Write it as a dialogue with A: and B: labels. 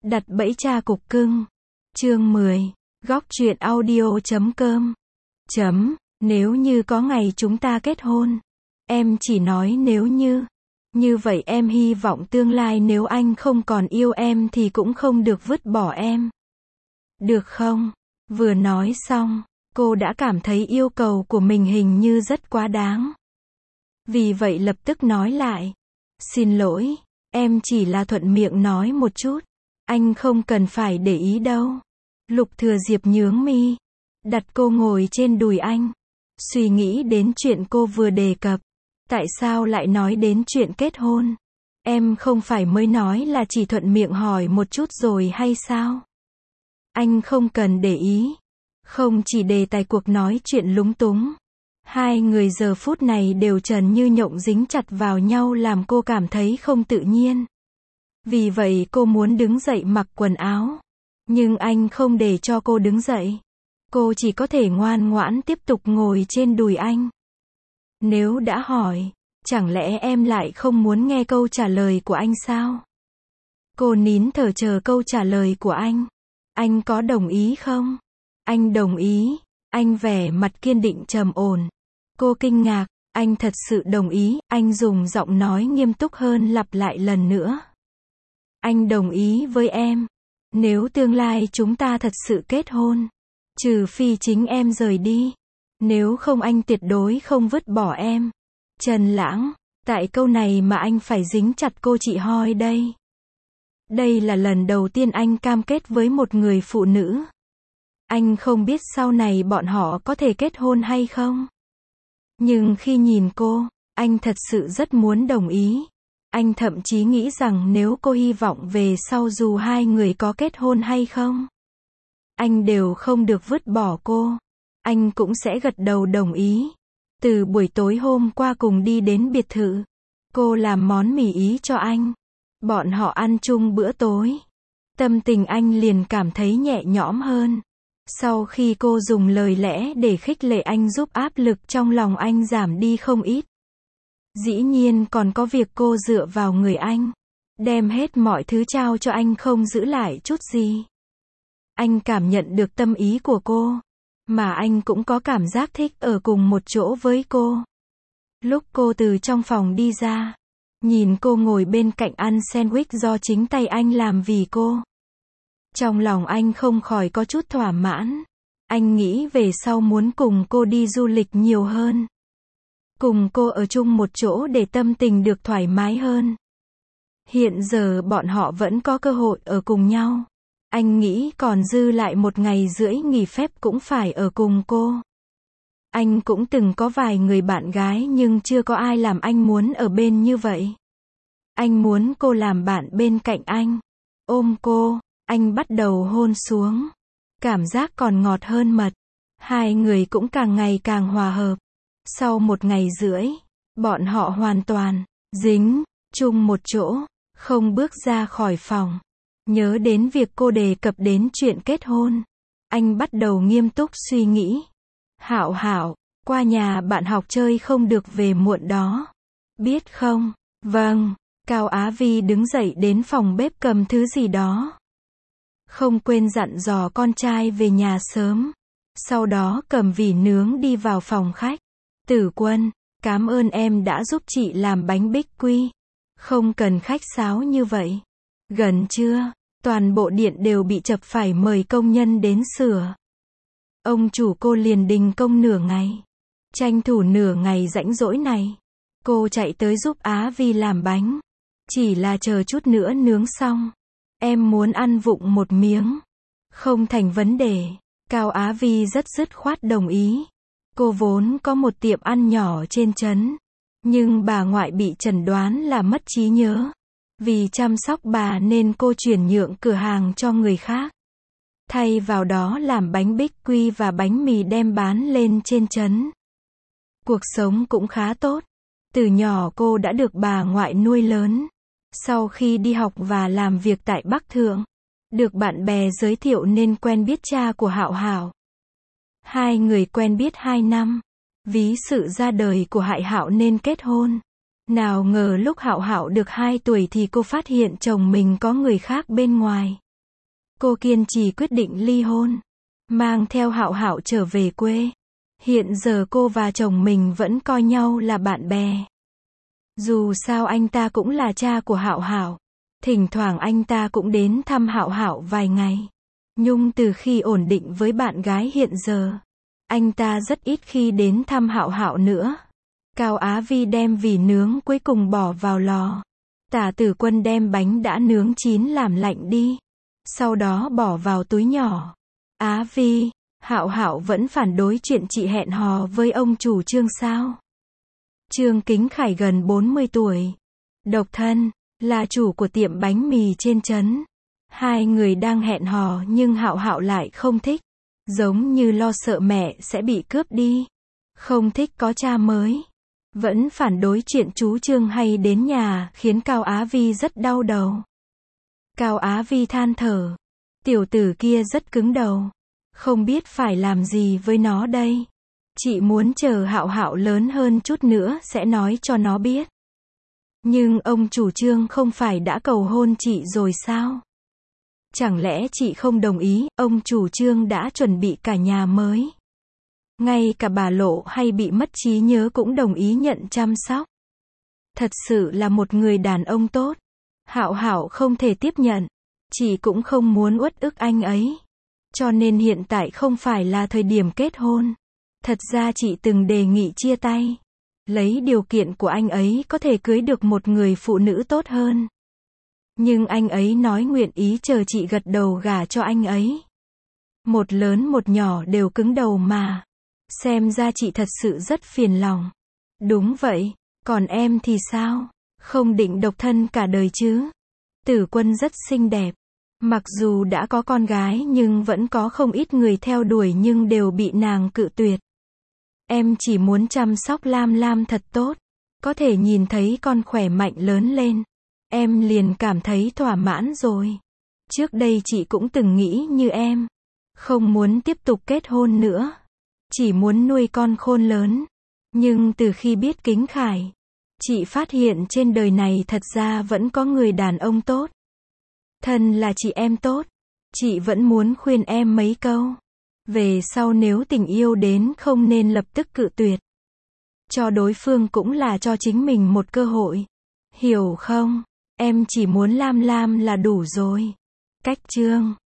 A: Đặt bẫy cha cục cưng. Chương 10. Góc truyện audio.com. Nếu như có ngày chúng ta kết hôn. Em chỉ nói nếu như. Như vậy em hy vọng tương lai nếu anh không còn yêu em thì cũng không được vứt bỏ em. Được không? Vừa nói xong, cô đã cảm thấy yêu cầu của mình hình như rất quá đáng. Vì vậy lập tức nói lại. Xin lỗi, em chỉ là thuận miệng nói một chút. Anh không cần phải để ý đâu. Lục Thừa Diệp nhướng mi, đặt cô ngồi trên đùi anh. Suy nghĩ đến chuyện cô vừa đề cập. Tại sao lại nói đến chuyện kết hôn? Em không phải mới nói là chỉ thuận miệng hỏi một chút rồi hay sao? Anh không cần để ý. Không chỉ đề tài cuộc nói chuyện lúng túng. Hai người giờ phút này đều trần như nhộng dính chặt vào nhau làm cô cảm thấy không tự nhiên. Vì vậy cô muốn đứng dậy mặc quần áo. Nhưng anh không để cho cô đứng dậy. Cô chỉ có thể ngoan ngoãn tiếp tục ngồi trên đùi anh. Nếu đã hỏi, chẳng lẽ em lại không muốn nghe câu trả lời của anh sao? Cô nín thở chờ câu trả lời của anh. Anh có đồng ý không? Anh đồng ý. Anh vẻ mặt kiên định trầm ổn. Cô kinh ngạc, anh thật sự đồng ý, anh dùng giọng nói nghiêm túc hơn lặp lại lần nữa. Anh đồng ý với em. Nếu tương lai chúng ta thật sự kết hôn. Trừ phi chính em rời đi. Nếu không anh tuyệt đối không vứt bỏ em. Trần Lãng, tại câu này mà anh phải dính chặt cô chị Hoi đây. Đây là lần đầu tiên anh cam kết với một người phụ nữ. Anh không biết sau này bọn họ có thể kết hôn hay không. Nhưng khi nhìn cô, anh thật sự rất muốn đồng ý. Anh thậm chí nghĩ rằng nếu cô hy vọng về sau dù hai người có kết hôn hay không, anh đều không được vứt bỏ cô. Anh cũng sẽ gật đầu đồng ý. Từ buổi tối hôm qua cùng đi đến biệt thự, cô làm món mì Ý cho anh. Bọn họ ăn chung bữa tối. Tâm tình anh liền cảm thấy nhẹ nhõm hơn. Sau khi cô dùng lời lẽ để khích lệ anh giúp áp lực trong lòng anh giảm đi không ít. Dĩ nhiên còn có việc cô dựa vào người anh. Đem hết mọi thứ trao cho anh không giữ lại chút gì. Anh cảm nhận được tâm ý của cô. Mà anh cũng có cảm giác thích ở cùng một chỗ với cô. Lúc cô từ trong phòng đi ra, nhìn cô ngồi bên cạnh ăn sandwich do chính tay anh làm vì cô. Trong lòng anh không khỏi có chút thỏa mãn. Anh nghĩ về sau muốn cùng cô đi du lịch nhiều hơn. Cùng cô ở chung một chỗ để tâm tình được thoải mái hơn. Hiện giờ bọn họ vẫn có cơ hội ở cùng nhau. Anh nghĩ còn dư lại 1 ngày rưỡi nghỉ phép cũng phải ở cùng cô. Anh cũng từng có vài người bạn gái nhưng chưa có ai làm anh muốn ở bên như vậy. Anh muốn cô làm bạn bên cạnh anh. Ôm cô, anh bắt đầu hôn xuống. Cảm giác còn ngọt hơn mật. Hai người cũng càng ngày càng hòa hợp. Sau 1 ngày rưỡi, bọn họ hoàn toàn dính chung một chỗ, không bước ra khỏi phòng. Nhớ đến việc cô đề cập đến chuyện kết hôn, anh bắt đầu nghiêm túc suy nghĩ. Hảo Hảo, qua nhà bạn học chơi không được về muộn đó. Biết không? Vâng. Cao Á Vi đứng dậy đến phòng bếp cầm thứ gì đó. Không quên dặn dò con trai về nhà sớm. Sau đó cầm vỉ nướng đi vào phòng khách. Tử Quân, cảm ơn em đã giúp chị làm bánh bích quy. Không cần khách sáo như vậy. Gần trưa, toàn bộ điện đều bị chập phải mời công nhân đến sửa. Ông chủ cô liền đình công nửa ngày. Tranh thủ nửa ngày rãnh rỗi này, cô chạy tới giúp Á Vi làm bánh. Chỉ là chờ chút nữa nướng xong. Em muốn ăn vụng một miếng. Không thành vấn đề. Cao Á Vi rất dứt khoát đồng ý. Cô vốn có một tiệm ăn nhỏ trên trấn. Nhưng bà ngoại bị chẩn đoán là mất trí nhớ. Vì chăm sóc bà nên cô chuyển nhượng cửa hàng cho người khác. Thay vào đó làm bánh bích quy và bánh mì đem bán lên trên trấn. Cuộc sống cũng khá tốt. Từ nhỏ cô đã được bà ngoại nuôi lớn. Sau khi đi học và làm việc tại Bắc Thượng, được bạn bè giới thiệu nên quen biết cha của Hạo Hạo. Hai người quen biết 2 năm. Ví sự ra đời của Hải Hạo nên kết hôn. Nào ngờ lúc Hạo Hạo được 2 tuổi thì cô phát hiện chồng mình có người khác bên ngoài. cô kiên trì quyết định ly hôn, mang theo Hạo Hạo trở về quê. Hiện giờ cô và chồng mình vẫn coi nhau là bạn bè. Dù sao anh ta cũng là cha của Hạo Hạo, thỉnh thoảng anh ta cũng đến thăm Hạo Hạo vài ngày. Nhưng từ khi ổn định với bạn gái hiện giờ, anh ta rất ít khi đến thăm Hạo Hạo nữa. Cao Á Vi đem vỉ nướng cuối cùng bỏ vào lò. Tả Tử Quân đem bánh đã nướng chín làm lạnh đi, sau đó bỏ vào túi nhỏ. Á Vi, Hạo Hạo vẫn phản đối chuyện chị hẹn hò với ông chủ Trương sao? Trương Kính Khải gần 40 tuổi, độc thân, là chủ của tiệm bánh mì trên trấn. Hai người đang hẹn hò nhưng Hạo Hạo lại không thích, giống như lo sợ mẹ sẽ bị cướp đi, không thích có cha mới, vẫn phản đối chuyện chú Trương hay đến nhà, khiến Cao Á Vi rất đau đầu. Cao Á Vi than thở, tiểu tử kia rất cứng đầu, không biết phải làm gì với nó đây. Chị muốn chờ Hạo Hạo lớn hơn chút nữa sẽ nói cho nó biết. Nhưng ông chủ Trương không phải đã cầu hôn chị rồi sao? Chẳng lẽ chị không đồng ý, ông chủ Trương đã chuẩn bị cả nhà mới. Ngay cả bà Lộ hay bị mất trí nhớ cũng đồng ý nhận chăm sóc. Thật sự là một người đàn ông tốt. Hạo Hạo không thể tiếp nhận. Chị cũng không muốn uất ức anh ấy. Cho nên hiện tại không phải là thời điểm kết hôn. Thật ra chị từng đề nghị chia tay. Lấy điều kiện của anh ấy có thể cưới được một người phụ nữ tốt hơn. Nhưng anh ấy nói nguyện ý chờ chị gật đầu gả cho anh ấy. Một lớn một nhỏ đều cứng đầu mà. Xem ra chị thật sự rất phiền lòng. Đúng vậy, còn em thì sao? Không định độc thân cả đời chứ? Tử Quân rất xinh đẹp. Mặc dù đã có con gái nhưng vẫn có không ít người theo đuổi nhưng đều bị nàng cự tuyệt. Em chỉ muốn chăm sóc Lam Lam thật tốt. Có thể nhìn thấy con khỏe mạnh lớn lên. Em liền cảm thấy thỏa mãn rồi. Trước đây chị cũng từng nghĩ như em. Không muốn tiếp tục kết hôn nữa. Chỉ muốn nuôi con khôn lớn. Nhưng từ khi biết Kính Khải, chị phát hiện trên đời này thật ra vẫn có người đàn ông tốt. Thân là chị em tốt. Chị vẫn muốn khuyên em mấy câu. Về sau nếu tình yêu đến không nên lập tức cự tuyệt. Cho đối phương cũng là cho chính mình một cơ hội. Hiểu không? Em chỉ muốn Lam Lam là đủ rồi. Cách chương